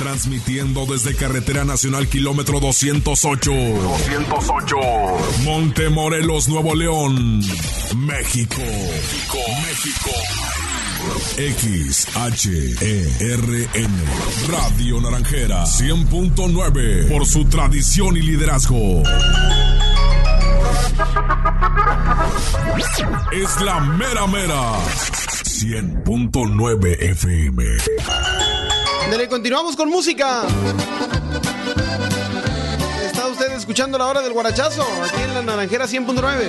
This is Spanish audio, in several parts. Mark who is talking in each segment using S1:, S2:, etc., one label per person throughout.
S1: Transmitiendo desde Carretera Nacional Kilómetro 208. Montemorelos, Nuevo León, México. XHERN Radio Naranjera 100.9 por su tradición y liderazgo. Es la mera mera 100.9 FM.
S2: Dale, continuamos con música. Está usted escuchando La Hora del Guarachazo aquí en la Naranjera 100.9.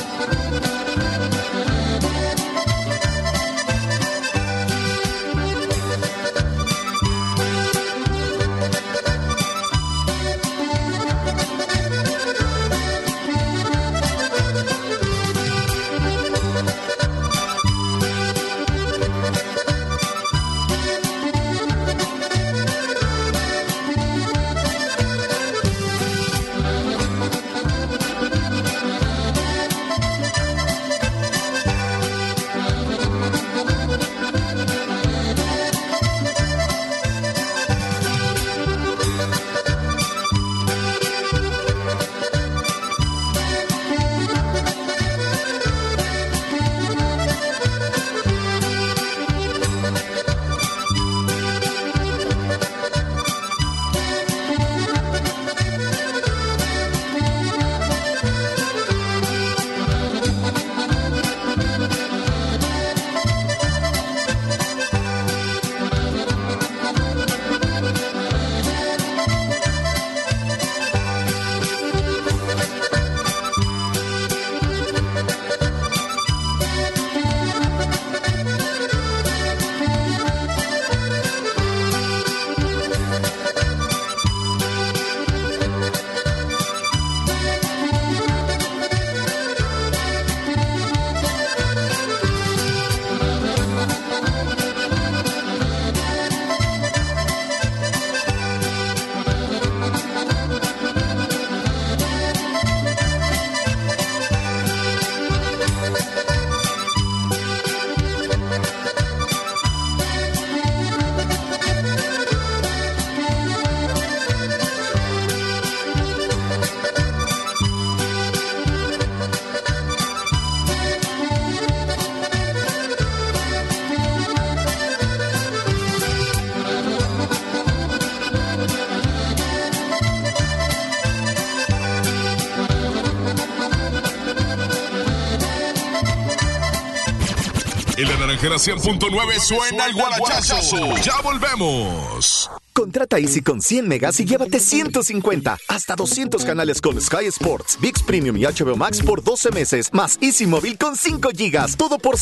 S1: En la Naranjera 100.9 suena el guarachazo. Ya volvemos.
S3: Contrata Easy con 100 megas y llévate 150. Hasta 200 canales con Sky Sports, ViX Premium y HBO Max por 12 meses. Más Easy Móvil con 5 gigas. Todo por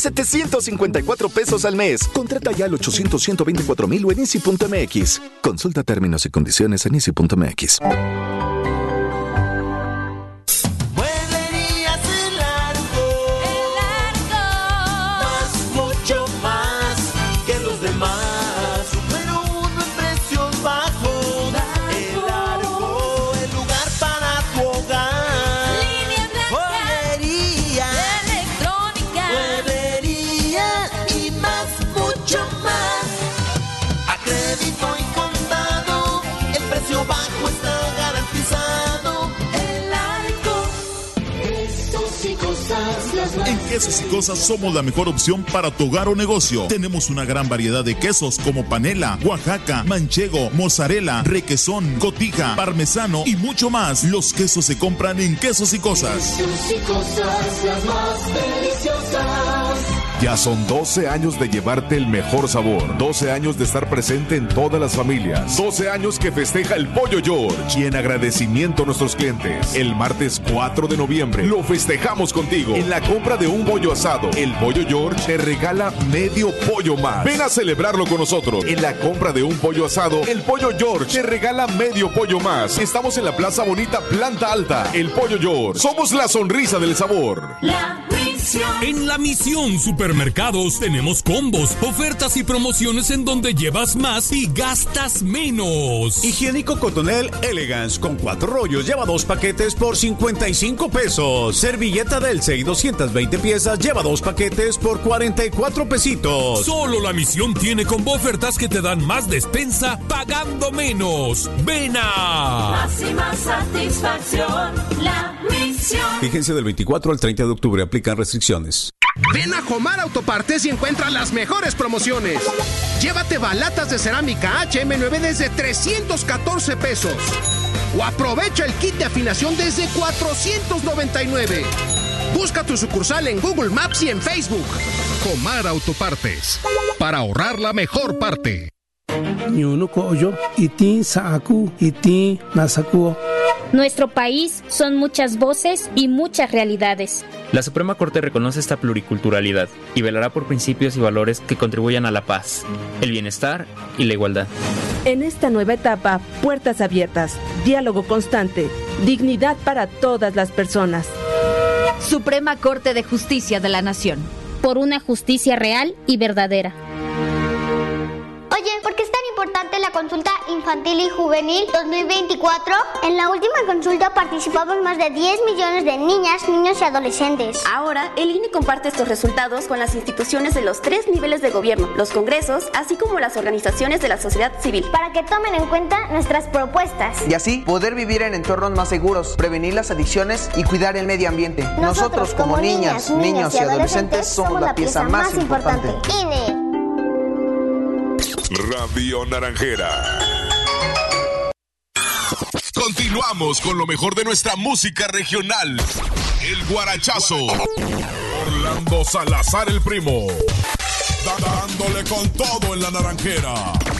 S3: 754 pesos al mes. Contrata ya al 800-124,000 o en easy.mx. Consulta términos y condiciones en easy.mx.
S4: En Quesos y Cosas somos la mejor opción para tu hogar o negocio. Tenemos una gran variedad de quesos como panela, Oaxaca, manchego, mozzarella, requesón, cotija, parmesano y mucho más. Los quesos se compran en Quesos y Cosas.
S5: Quesos y Cosas, las más deliciosas.
S1: Ya son 12 años de llevarte el mejor sabor, 12 años de estar presente en todas las familias, 12 años que festeja el Pollo George. Y en agradecimiento a nuestros clientes, el martes 4 de noviembre lo festejamos contigo. En la compra de un pollo asado, el Pollo George te regala medio pollo más. Ven a celebrarlo con nosotros. En la compra de un pollo asado, el Pollo George te regala medio pollo más. Estamos en la Plaza Bonita, planta alta. El Pollo George. Somos la sonrisa del sabor.
S5: La risa.
S6: En La Misión Supermercados tenemos combos, ofertas y promociones en donde llevas más y gastas menos.
S7: Higiénico Cotonel Elegance con 4 rollos lleva 2 paquetes por 55 pesos. Servilleta Delce y 220 piezas lleva 2 paquetes por 44 pesitos.
S6: Solo La Misión tiene combo ofertas que te dan más despensa pagando menos. ¡Ven a
S5: máxima satisfacción! La Misión.
S7: Vigencia del 24 al 30 de octubre. Aplican restricciones.
S8: Ven a Jomar Autopartes y encuentra las mejores promociones. Llévate balatas de cerámica HM9 desde 314 pesos. O aprovecha el kit de afinación desde 499. Busca tu sucursal en Google Maps y en Facebook. Jomar Autopartes. Para ahorrar la mejor parte.
S9: Nuestro país son muchas voces y muchas realidades.
S10: La Suprema Corte reconoce esta pluriculturalidad y velará por principios y valores que contribuyan a la paz, el bienestar y la igualdad.
S11: En esta nueva etapa, puertas abiertas, diálogo constante, dignidad para todas las personas.
S12: Suprema Corte de Justicia de la Nación.
S9: Por una justicia real y verdadera.
S13: Oye, ¿por qué es tan importante la consulta infantil y juvenil 2024? En la última consulta participaron más de 10 millones de niñas, niños y adolescentes.
S14: Ahora, el INE comparte estos resultados con las instituciones de los 3 niveles de gobierno, los congresos, así como las organizaciones de la sociedad civil.
S13: Para que tomen en cuenta nuestras propuestas.
S15: Y así, poder vivir en entornos más seguros, prevenir las adicciones y cuidar el medio ambiente. Nosotros como niñas, niños y adolescentes, somos la pieza más importante.
S13: INE.
S1: Radio Naranjera. Continuamos con lo mejor de nuestra música regional. El guarachazo. Orlando Salazar el Primo. Dándole con todo en la Naranjera.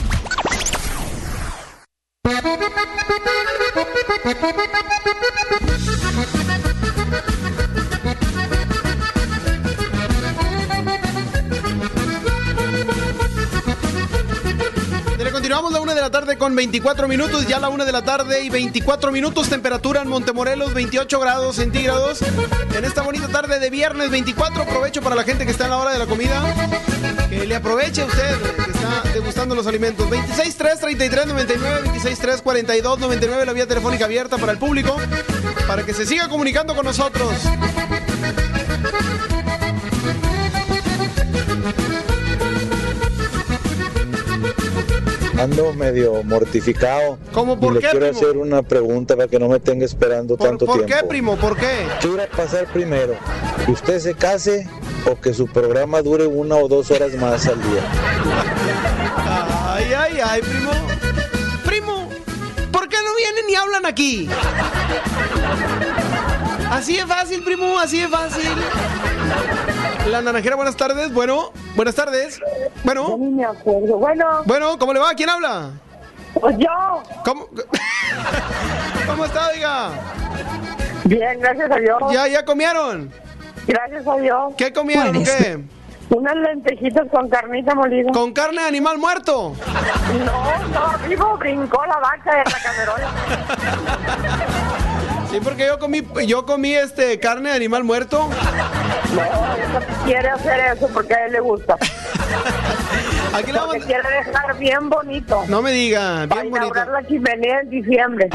S2: Continuamos la 1 de la tarde con 24 minutos, ya la 1 de la tarde y 24 minutos, temperatura en Montemorelos, 28 grados centígrados. En esta bonita tarde de viernes 24, aprovecho para la gente que está en la hora de la comida, que le aproveche a usted, que está degustando los alimentos. 26-3-33-99, 26-3-42-99, la vía telefónica abierta para el público, para que se siga comunicando con nosotros.
S16: Ando medio mortificado.
S2: ¿Cómo? ¿Por
S16: qué,
S2: primo?
S16: Quiero hacer una pregunta para que no me tenga esperando tanto tiempo.
S2: ¿Por qué, primo? ¿Por qué?
S16: ¿Qué irá a pasar primero? ¿Que usted se case o que su programa dure 1 o 2 horas más al día?
S2: Ay, primo. Primo, ¿por qué no vienen y hablan aquí? Así es fácil, primo, así es fácil. La Naranjera, buenas tardes. Bueno, buenas tardes. Bueno.
S17: Yo ni me acuerdo.
S2: Bueno, ¿cómo le va? ¿Quién habla?
S17: Pues yo.
S2: ¿Cómo está, oiga?
S17: Bien, gracias a Dios.
S2: ¿Ya comieron?
S17: Gracias a Dios.
S2: ¿Qué comieron o qué?
S17: Unas lentejitas con carnita molida.
S2: ¿Con carne de animal muerto?
S17: No, vivo, brincó la vaca de la cacerola.
S2: Sí, porque yo comí carne de animal muerto.
S17: No, él quiere hacer eso porque a él le gusta.
S2: Aquí
S17: porque quiere dejar bien bonito.
S2: No me diga, bien bonito.
S17: Para inaugurar la chimenea en diciembre.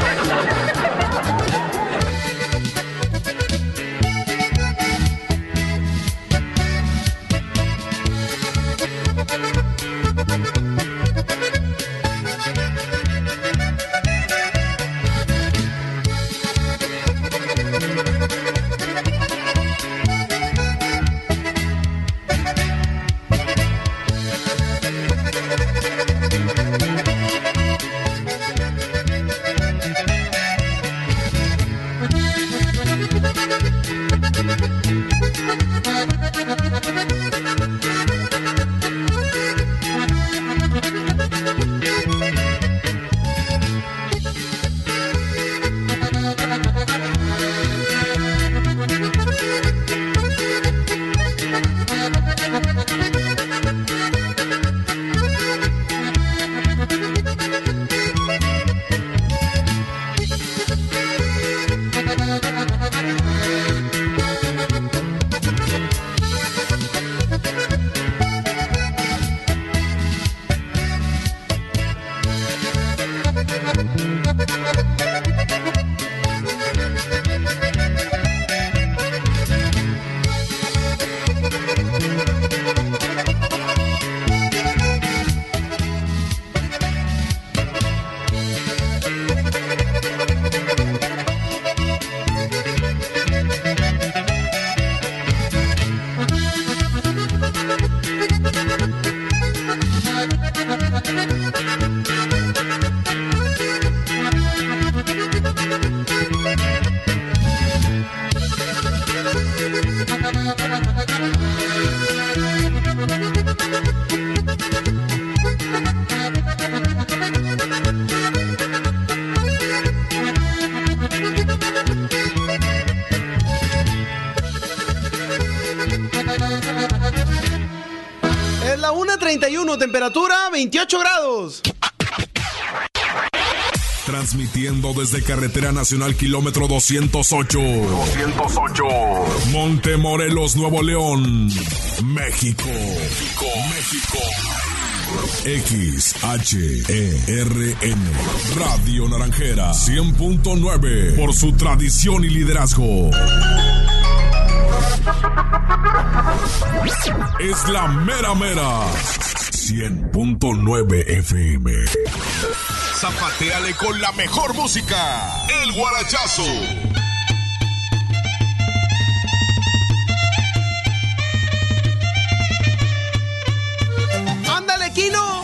S2: Es la 1:31, temperatura 28 grados.
S1: Transmitiendo desde Carretera Nacional Kilómetro 208. Montemorelos, Nuevo León, México. XHERN Radio Naranjera 100.9 por su tradición y liderazgo. Es la mera mera 100.9 FM. Zapateale con la mejor música, El Guarachazo.
S2: ¡Ándale, Kino!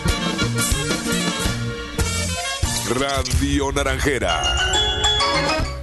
S1: Radio Naranjera.